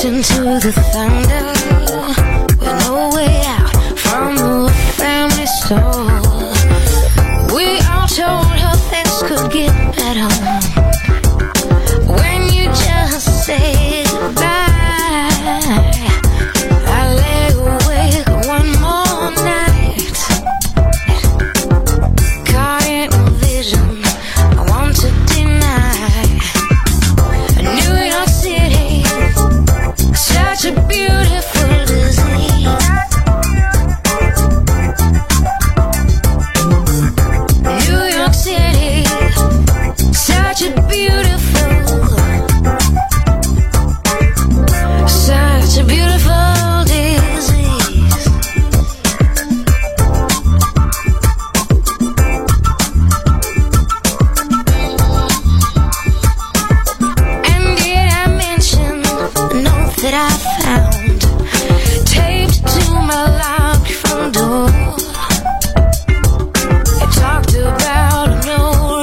Marching to the thunder, with no way out from the family store. We all told her things could get better when you just say goodbye. I lay awake one more night, caught in a vision I want to deny. New York City, such a beautiful disease. New York City, such a beautiful disease. And did I mention the note that I found taped to my locked front door? It talked about no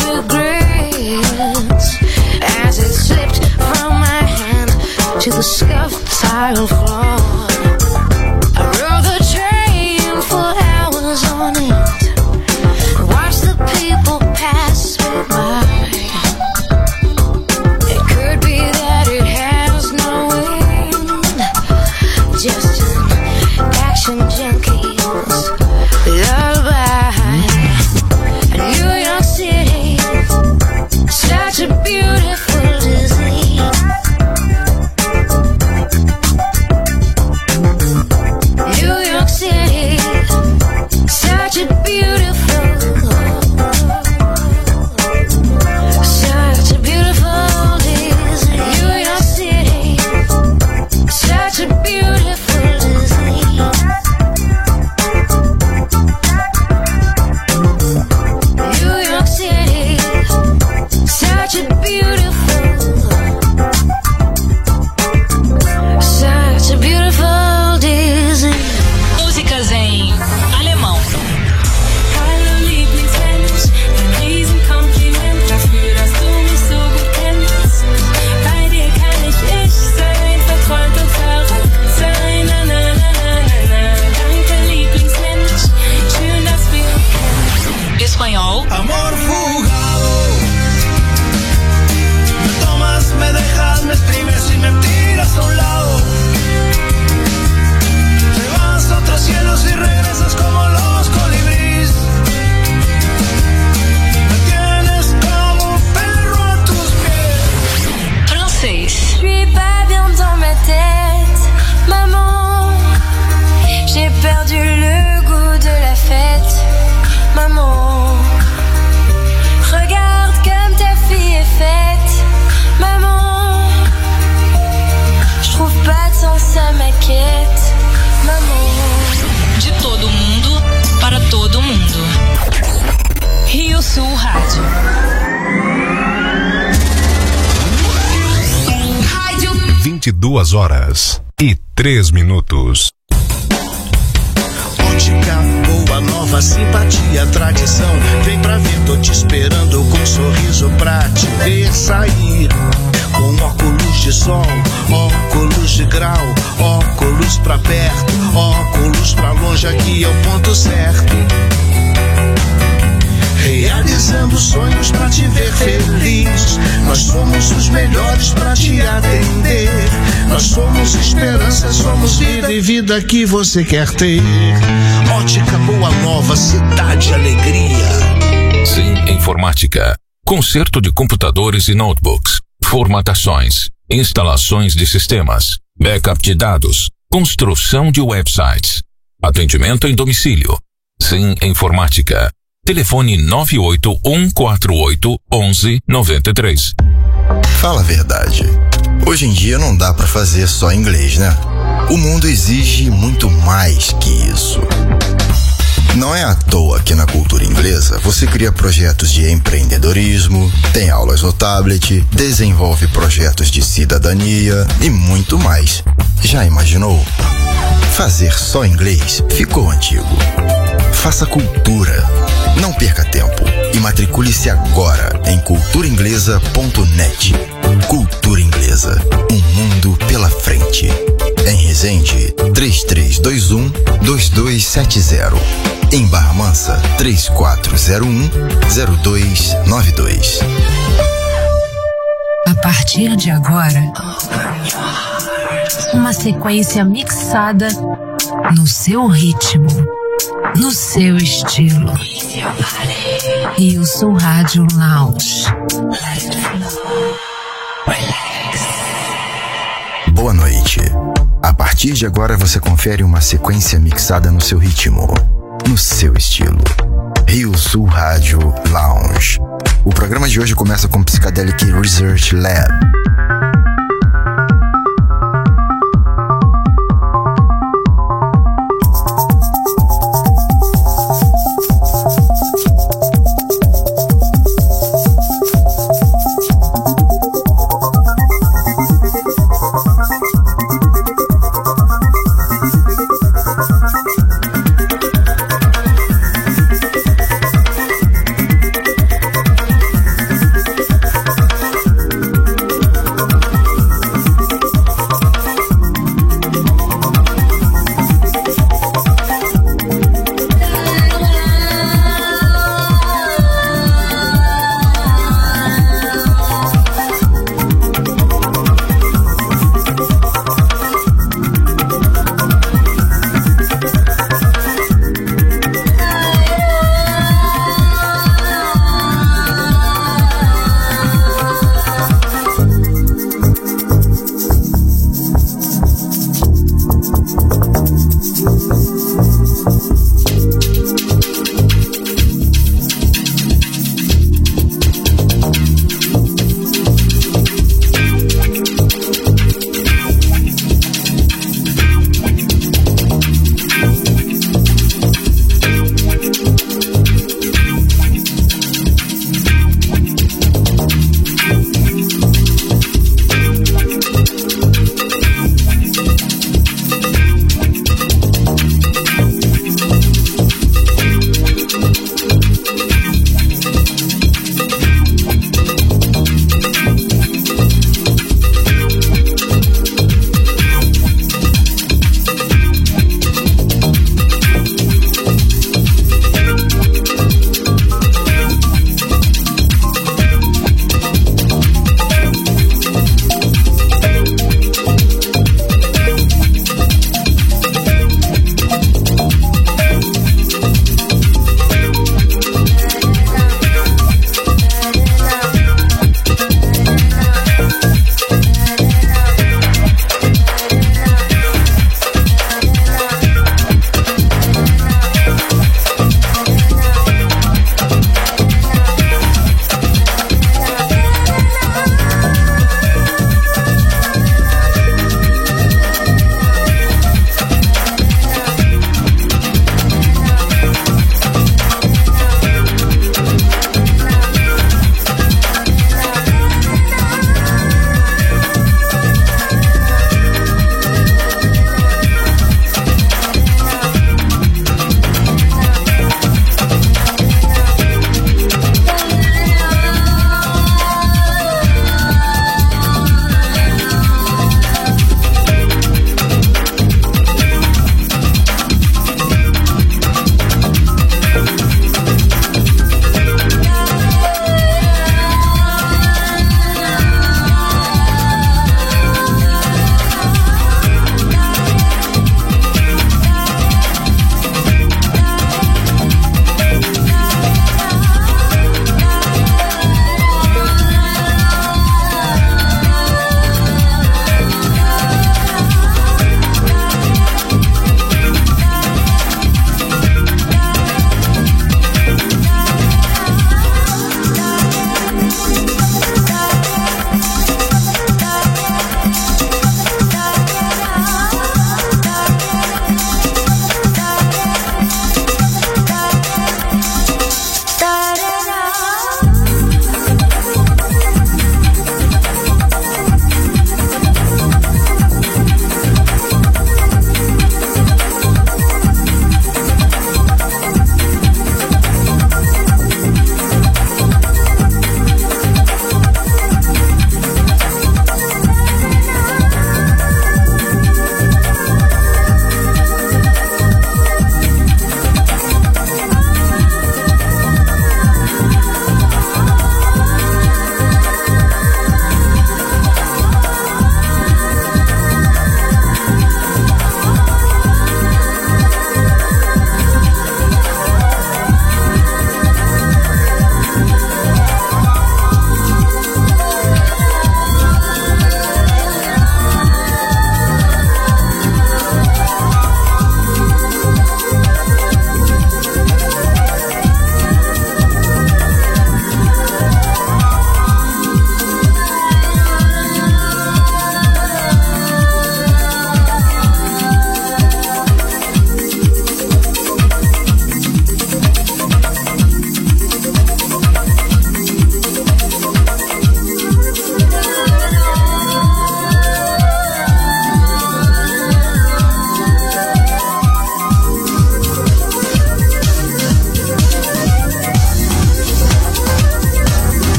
regrets as it slipped from my hand to the scuffed tile floor. I rode the train for hours on end, watched the people pass me by. It could be that it has no end, just an action junkie's lullaby. New York City, such a beautiful disease. New York City, such a beautiful disease. New York City, such a beautiful disease. New York City, such a beautiful disease. Músicas em alemão. Hallo Lieblingsmensch, ein Riesenkompliment dafür, dass du mich so gut kennst. Bei dir kann ich sein, verträumt und verrückt sein. Na, na, na, na, na, na. Danke Lieblingsmensch, schön, dass wir uns kennen. Espanhol. Amor fugado, me tomas, me dejas, me exprimes y me tiras a un lado. Te vas a otros cielos y regresas como los colibríes. Me tienes como un perro a tus pies. Francês. Je suis pas bien dans ma tête, maman. J'ai perdu le goût de la fête, maman. Regarde comme ta fille est faite, maman. Je trouve pas de sens à ma quête, maman. De todo mundo para todo mundo. Rio Sul Rádio. 22h03. Ótica, boa nova, simpatia, tradição. Vem pra ver, tô te esperando com um sorriso pra te ver sair. Com óculos de sol, óculos de grau, óculos pra perto, óculos pra longe, aqui é o ponto certo. Realizando sonhos pra te ver feliz. Nós somos os melhores pra te atender. Nós somos esperança, somos vida e vida que você quer ter. Ótica Boa Nova, cidade alegria. Sim Informática. Conserto de computadores e notebooks. Formatações. Instalações de sistemas. Backup de dados. Construção de websites. Atendimento em domicílio. Sim Informática. Telefone 981481193. Fala a verdade. Hoje em dia não dá pra fazer só inglês, né? O mundo exige muito mais que isso. Não é à toa que na cultura inglesa você cria projetos de empreendedorismo, tem aulas no tablet, desenvolve projetos de cidadania e muito mais. Já imaginou? Fazer só inglês ficou antigo. Faça cultura. Não perca tempo e matricule-se agora em culturainglesa.net. Cultura Inglesa, um mundo pela frente. Resende, 3321-2270. Em Barra Mansa, 3401-0292. A partir de agora, uma sequência mixada no seu ritmo, no seu estilo. Rio Sul Rádio Lounge. Boa noite. A partir de agora você confere uma sequência mixada no seu ritmo, no seu estilo. Rio Sul Rádio Lounge. O programa de hoje começa com Psychedelic Research Lab.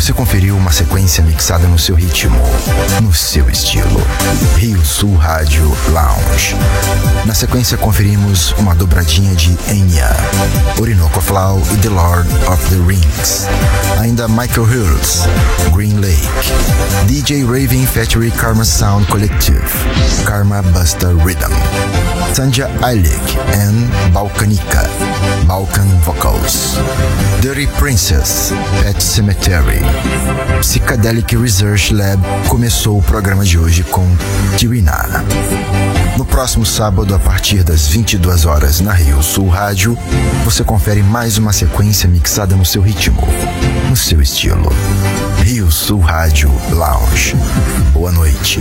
Você conferiu uma sequência mixada no seu ritmo, no seu estilo. Rio Sul Rádio Lounge. Na sequência conferimos uma dobradinha de Enya, Orinoco Flow e The Lord of the Rings. Ainda Michael Hills, Green Lake, DJ Raven Factory Karma Sound Collective, Karma Buster Rhythm, Sanja Eilig and Balkanica, Balkan Vocals, Dirty Princess, Pet Cemetery. Psychedelic Research Lab começou o programa de hoje com Tirina. No próximo sábado, a partir das 22 horas na Rio Sul Rádio, você confere mais uma sequência mixada no seu ritmo, no seu estilo. Rio Sul Rádio Lounge. Boa noite.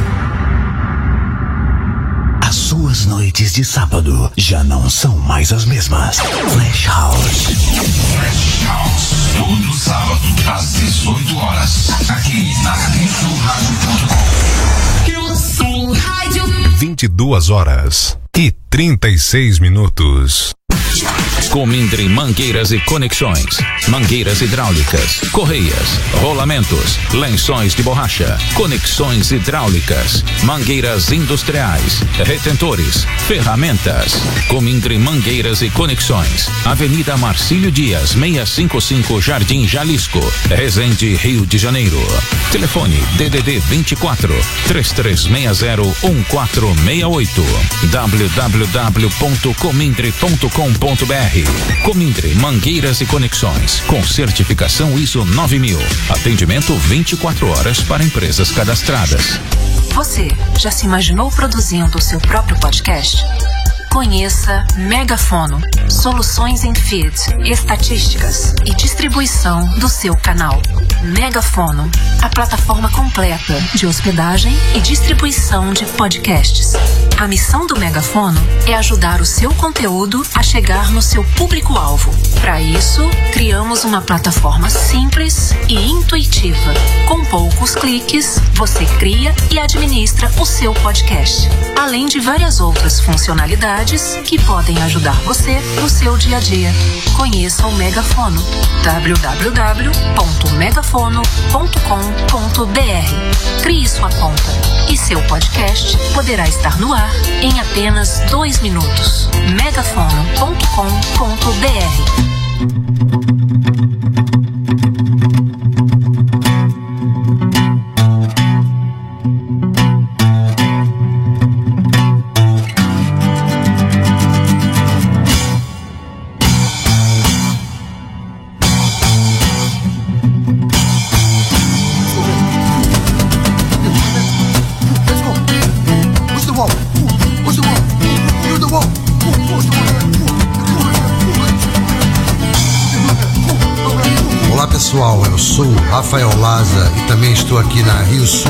As suas noites de sábado já não são mais as mesmas. Flash House. Flash House. Todo sábado, às 18 horas. Aqui na RioSulRádio.com. 22 horas e 36 minutos. Comindre Mangueiras e Conexões, mangueiras hidráulicas, correias, rolamentos, lençóis de borracha, conexões hidráulicas, mangueiras industriais, retentores, ferramentas. Comindre Mangueiras e Conexões, Avenida Marcílio Dias, 655 Jardim Jalisco, Resende, Rio de Janeiro. Telefone DDD 24 3360 1468 www.comindre.com.br. Comindre Mangueiras e Conexões, com certificação ISO 9000. Atendimento 24 horas para empresas cadastradas. Você já se imaginou produzindo o seu próprio podcast? Conheça Megafono, soluções em feed, estatísticas e distribuição do seu canal. Megafono, a plataforma completa de hospedagem e distribuição de podcasts. A missão do Megafono é ajudar o seu conteúdo a chegar no seu público-alvo. Para isso, criamos uma plataforma simples e intuitiva. Com poucos cliques, você cria e administra o seu podcast, além de várias outras funcionalidades que podem ajudar você no seu dia a dia. Conheça o Megafono. www.megafono.com.br. Crie sua conta e seu podcast poderá estar no ar em apenas 2 minutos. megafono.com.br. Pessoal, eu sou Rafael Laza e também estou aqui na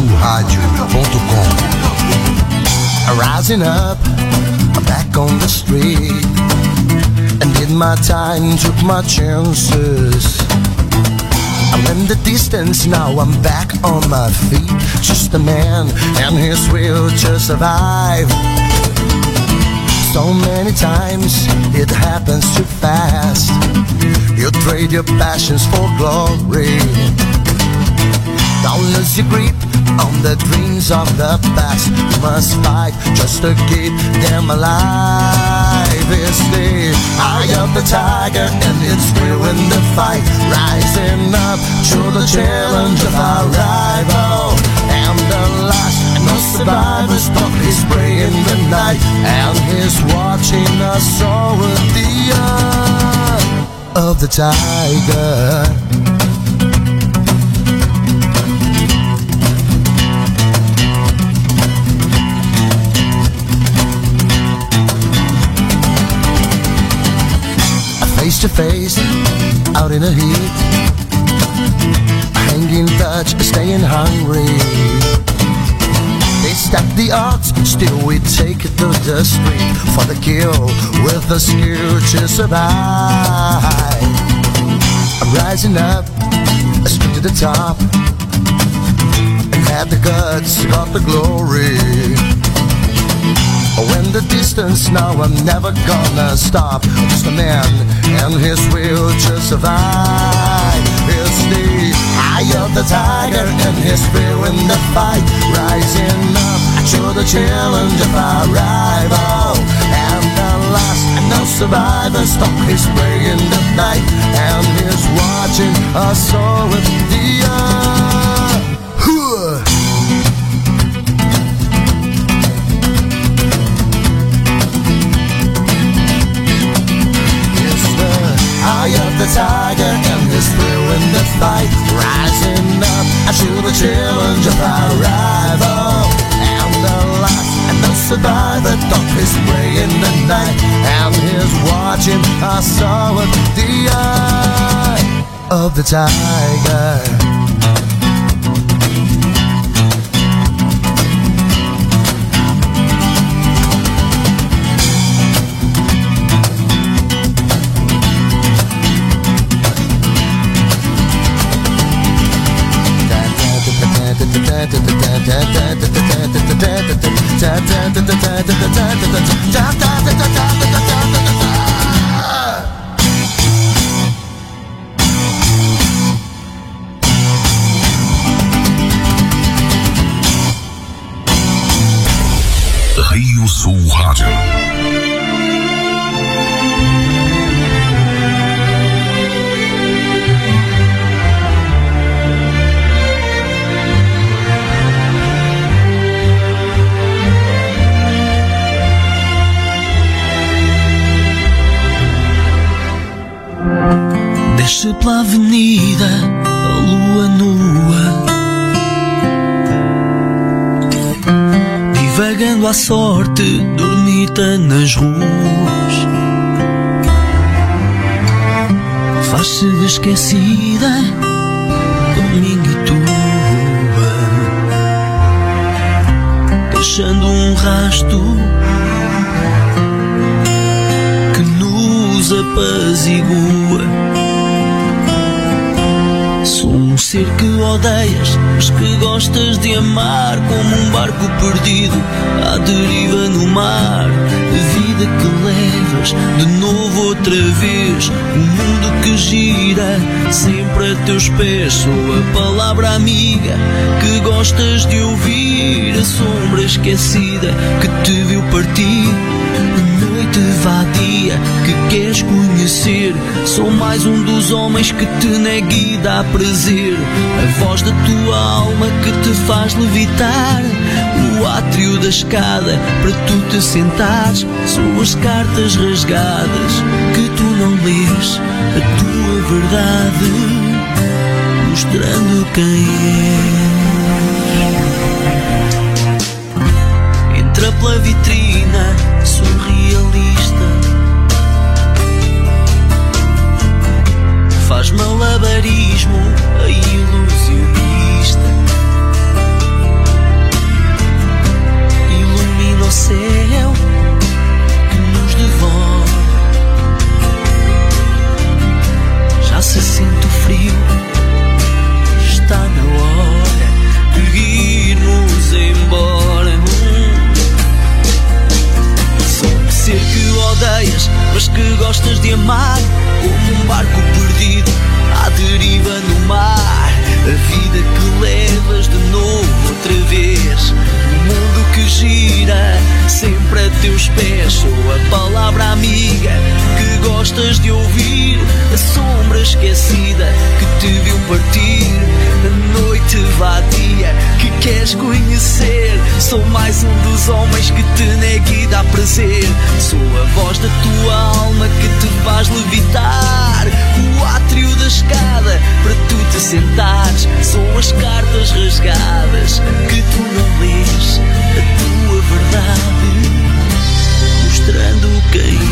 RioSulRádio.com. Rising up, back on the street, and did my time, took my chances. I'm in the distance, now I'm back on my feet. Just a man and his will to survive. So many times it happens too fast. You trade your passions for glory. Don't lose your grip on the dreams of the past. You must fight just to keep them alive. It's the eye of the tiger and it's still in the fight. Rising up to the challenge of our rival. And the last, no survivors, but he's praying the night. And he's watching us all with the eye of the tiger. Face to face, out in the heat, hanging touch, staying hungry. They stack the odds, still we take it to the street for the kill with the skill to survive. I'm rising up, straight to the top, and had the guts, got the glory. When the distance, now I'm never gonna stop. Just a man and his will to survive. It's the eye of the tiger and his fear in the fight, rising up to the challenge of our rival. And the last and no survivor stalk his prey in the night, and he's watching us all with the eye. It's the eye of the tiger and his thrill in the fight, rising up to the challenge of our rival. And the last and no survivor stalk his prey in the night, and he's watching us all with the eye of the tiger. Rio Sul Rádio. Desce pela avenida a lua nua, divagando à sorte, dormita nas ruas. Faz-se de esquecida, domingo e tua, deixando um rasto que nos apazigua. Sou um ser que odeias, mas que gostas de amar, como um barco perdido à deriva no mar. A vida que levas de novo outra vez, o mundo que gira sempre a teus pés. Sou a palavra amiga que gostas de ouvir, a sombra esquecida que te viu partir. Noite vadia que queres conhecer, sou mais um dos homens que te nega e dá prazer. A voz da tua alma que te faz levitar, o átrio da escada para tu te sentares. São as cartas rasgadas que tu não lês, a tua verdade mostrando quem és. Entra pela vitrina surrealista, faz malabarismo a ilusionista, ilumina o céu que nos devora. Já se sente o frio, está na hora de irmos embora. Ser que odeias, mas que gostas de amar, como um barco perdido à deriva no mar. A vida que levas de novo outra vez, o mundo que gira sempre a teus pés. Sou a palavra amiga que gostas de ouvir, a sombra esquecida que te viu partir. A noite vadia que queres conhecer, sou mais um dos homens que te nega e dá prazer. Sou a voz da tua alma que te faz levitar, o átrio da escada para tu te sentares. São as cartas rasgadas que tu não lês, a tua verdade mostrando quem